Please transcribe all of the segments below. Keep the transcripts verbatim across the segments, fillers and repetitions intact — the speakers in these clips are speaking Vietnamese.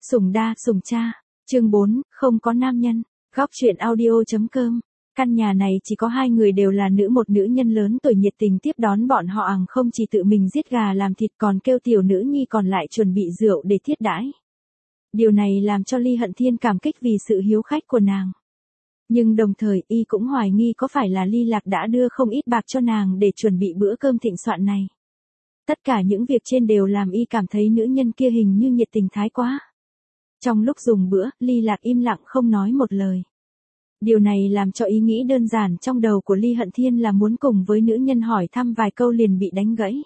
Sủng đa, sủng cha. Chương bốn, không có nam nhân. Góc truyện audio.com. Căn nhà này chỉ có hai người đều là nữ, một nữ nhân lớn tuổi nhiệt tình tiếp đón bọn họ, ằng không chỉ tự mình giết gà làm thịt còn kêu tiểu nữ nhi còn lại chuẩn bị rượu để thiết đãi. Điều này làm cho Ly Hận Thiên cảm kích vì sự hiếu khách của nàng. Nhưng đồng thời y cũng hoài nghi có phải là Ly Lạc đã đưa không ít bạc cho nàng để chuẩn bị bữa cơm thịnh soạn này. Tất cả những việc trên đều làm y cảm thấy nữ nhân kia hình như nhiệt tình thái quá. Trong lúc dùng bữa, Ly Lạc im lặng không nói một lời. Điều này làm cho ý nghĩ đơn giản trong đầu của Ly Hận Thiên là muốn cùng với nữ nhân hỏi thăm vài câu liền bị đánh gãy.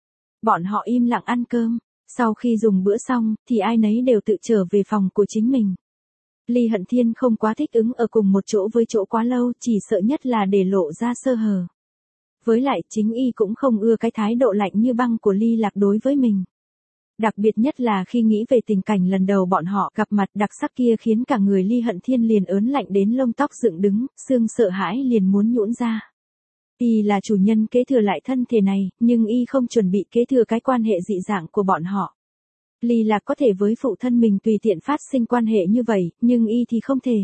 Bọn họ im lặng ăn cơm, sau khi dùng bữa xong thì ai nấy đều tự trở về phòng của chính mình. Ly Hận Thiên không quá thích ứng ở cùng một chỗ với chỗ quá lâu, chỉ sợ nhất là để lộ ra sơ hở. Với lại chính y cũng không ưa cái thái độ lạnh như băng của Ly Lạc đối với mình. Đặc biệt nhất là khi nghĩ về tình cảnh lần đầu bọn họ gặp mặt đặc sắc kia khiến cả người Ly Hận Thiên liền ớn lạnh đến lông tóc dựng đứng, xương sợ hãi liền muốn nhũn ra. Y là chủ nhân kế thừa lại thân thể này, nhưng y không chuẩn bị kế thừa cái quan hệ dị dạng của bọn họ. Ly Lạc có thể với phụ thân mình tùy tiện phát sinh quan hệ như vậy, nhưng y thì không thể.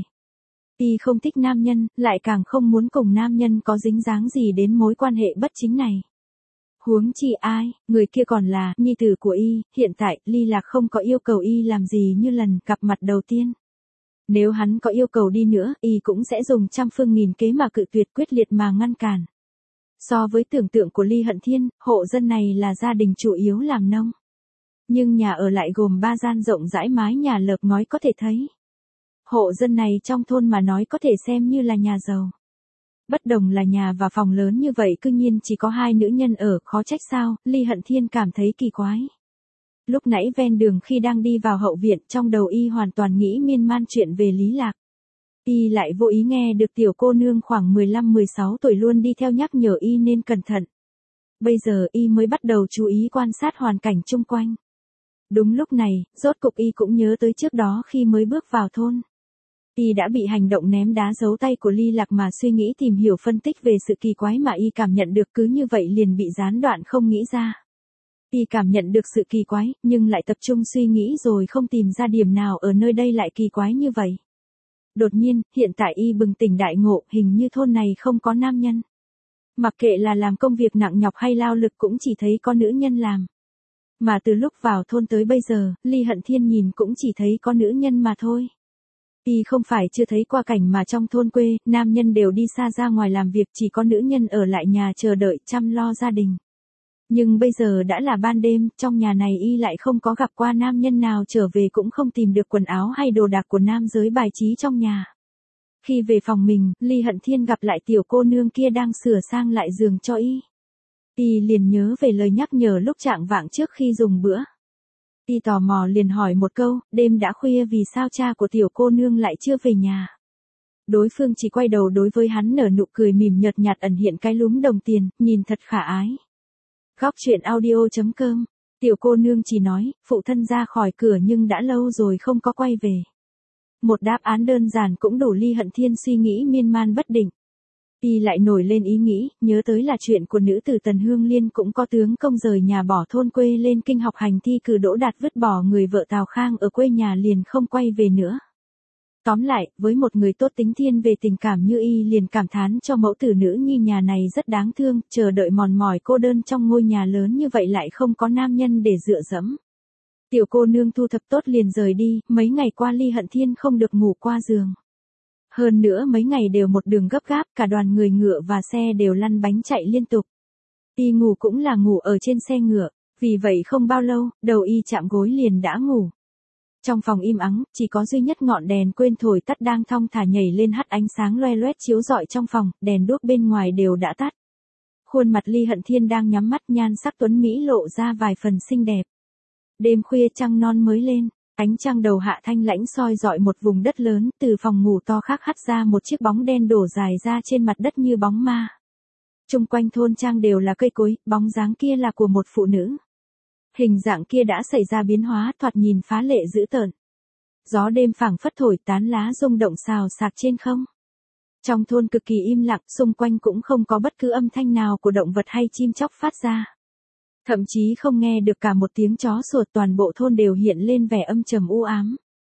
Y không thích nam nhân, lại càng không muốn cùng nam nhân có dính dáng gì đến mối quan hệ bất chính này. Huống chi ai, người kia còn là nhi tử của y, hiện tại Ly Lạc không có yêu cầu y làm gì như lần gặp mặt đầu tiên. Nếu hắn có yêu cầu đi nữa, y cũng sẽ dùng trăm phương nghìn kế mà cự tuyệt, quyết liệt mà ngăn cản. So với tưởng tượng của Ly Hận Thiên, hộ dân này là gia đình chủ yếu làm nông. Nhưng nhà ở lại gồm ba gian rộng rãi, mái nhà lợp ngói có thể thấy. Hộ dân này trong thôn mà nói có thể xem như là nhà giàu. Bất đồng là nhà và phòng lớn như vậy cư nhiên chỉ có hai nữ nhân ở, khó trách sao, Ly Hận Thiên cảm thấy kỳ quái. Lúc nãy ven đường khi đang đi vào hậu viện, trong đầu y hoàn toàn nghĩ miên man chuyện về Lý Lạc. Y lại vô ý nghe được tiểu cô nương khoảng mười lăm mười sáu tuổi luôn đi theo nhắc nhở y nên cẩn thận. Bây giờ y mới bắt đầu chú ý quan sát hoàn cảnh chung quanh. Đúng lúc này, rốt cục y cũng nhớ tới trước đó khi mới bước vào thôn. Y đã bị hành động ném đá giấu tay của Ly Lạc mà suy nghĩ tìm hiểu phân tích về sự kỳ quái mà y cảm nhận được, cứ như vậy liền bị gián đoạn không nghĩ ra. Y cảm nhận được sự kỳ quái, nhưng lại tập trung suy nghĩ rồi không tìm ra điểm nào ở nơi đây lại kỳ quái như vậy. Đột nhiên, hiện tại y bừng tỉnh đại ngộ, hình như thôn này không có nam nhân. Mặc kệ là làm công việc nặng nhọc hay lao lực cũng chỉ thấy có nữ nhân làm. Mà từ lúc vào thôn tới bây giờ, Ly Hận Thiên nhìn cũng chỉ thấy có nữ nhân mà thôi. Y không phải chưa thấy qua cảnh mà trong thôn quê, nam nhân đều đi xa ra ngoài làm việc, chỉ có nữ nhân ở lại nhà chờ đợi chăm lo gia đình. Nhưng bây giờ đã là ban đêm, trong nhà này y lại không có gặp qua nam nhân nào trở về, cũng không tìm được quần áo hay đồ đạc của nam giới bài trí trong nhà. Khi về phòng mình, Ly Hận Thiên gặp lại tiểu cô nương kia đang sửa sang lại giường cho y. Y liền nhớ về lời nhắc nhở lúc chạng vạng trước khi dùng bữa. Y tò mò liền hỏi một câu, đêm đã khuya vì sao cha của tiểu cô nương lại chưa về nhà. Đối phương chỉ quay đầu đối với hắn nở nụ cười mỉm nhợt nhạt ẩn hiện cái lúm đồng tiền, nhìn thật khả ái. Góc truyện audio.com. Tiểu cô nương chỉ nói, phụ thân ra khỏi cửa nhưng đã lâu rồi không có quay về. Một đáp án đơn giản cũng đủ Ly Hận Thiên suy nghĩ miên man bất định. Y lại nổi lên ý nghĩ, nhớ tới là chuyện của nữ tử Tần Hương Liên cũng có tướng công rời nhà bỏ thôn quê lên kinh học hành thi cử đỗ đạt, vứt bỏ người vợ Tào Khang ở quê nhà liền không quay về nữa. Tóm lại, với một người tốt tính thiên về tình cảm như y liền cảm thán cho mẫu tử nữ nhi nhà này rất đáng thương, chờ đợi mòn mỏi cô đơn trong ngôi nhà lớn như vậy lại không có nam nhân để dựa dẫm. Tiểu cô nương thu thập tốt liền rời đi, mấy ngày qua Ly Hận Thiên không được ngủ qua giường. Hơn nữa mấy ngày đều một đường gấp gáp, cả đoàn người ngựa và xe đều lăn bánh chạy liên tục. Y ngủ cũng là ngủ ở trên xe ngựa, vì vậy không bao lâu, đầu y chạm gối liền đã ngủ. Trong phòng im ắng, chỉ có duy nhất ngọn đèn quên thổi tắt đang thong thả nhảy lên hắt ánh sáng loe loét chiếu rọi trong phòng, đèn đuốc bên ngoài đều đã tắt. Khuôn mặt Ly Hận Thiên đang nhắm mắt, nhan sắc tuấn mỹ lộ ra vài phần xinh đẹp. Đêm khuya trăng non mới lên. Ánh trăng đầu hạ thanh lãnh soi dọi một vùng đất lớn, từ phòng ngủ to khác hắt ra một chiếc bóng đen đổ dài ra trên mặt đất như bóng ma. Chung quanh thôn trang đều là cây cối, bóng dáng kia là của một phụ nữ. Hình dạng kia đã xảy ra biến hóa, thoạt nhìn phá lệ dữ tợn. Gió đêm phảng phất thổi tán lá rung động xào xạc trên không. Trong thôn cực kỳ im lặng, xung quanh cũng không có bất cứ âm thanh nào của động vật hay chim chóc phát ra. Thậm chí không nghe được cả một tiếng chó sủa, toàn bộ thôn đều hiện lên vẻ âm trầm u ám.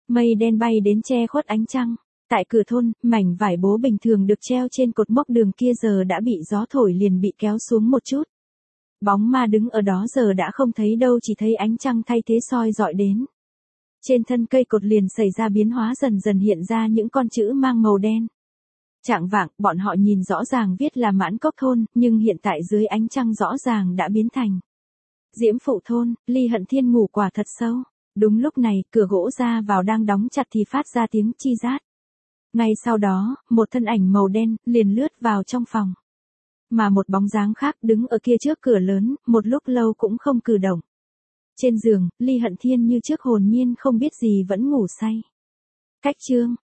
Mây đen bay đến che khuất ánh trăng. Tại cửa thôn, mảnh vải bố bình thường được treo trên cột mốc đường kia giờ đã bị gió thổi liền bị kéo xuống một chút. Bóng ma đứng ở đó giờ đã không thấy đâu, chỉ thấy ánh trăng thay thế soi dọi đến. Trên thân cây cột liền xảy ra biến hóa, dần dần hiện ra những con chữ mang màu đen. Chạng vạng, bọn họ nhìn rõ ràng viết là Mãn Cốc thôn, nhưng hiện tại dưới ánh trăng rõ ràng đã biến thành Diễm Phụ thôn. Ly Hận Thiên ngủ quả thật sâu. Đúng lúc này, cửa gỗ ra vào đang đóng chặt thì phát ra tiếng chi rát. Ngay sau đó, một thân ảnh màu đen liền lướt vào trong phòng. Mà một bóng dáng khác đứng ở kia trước cửa lớn, một lúc lâu cũng không cử động. Trên giường, Ly Hận Thiên như trước hồn nhiên không biết gì vẫn ngủ say. Cách chương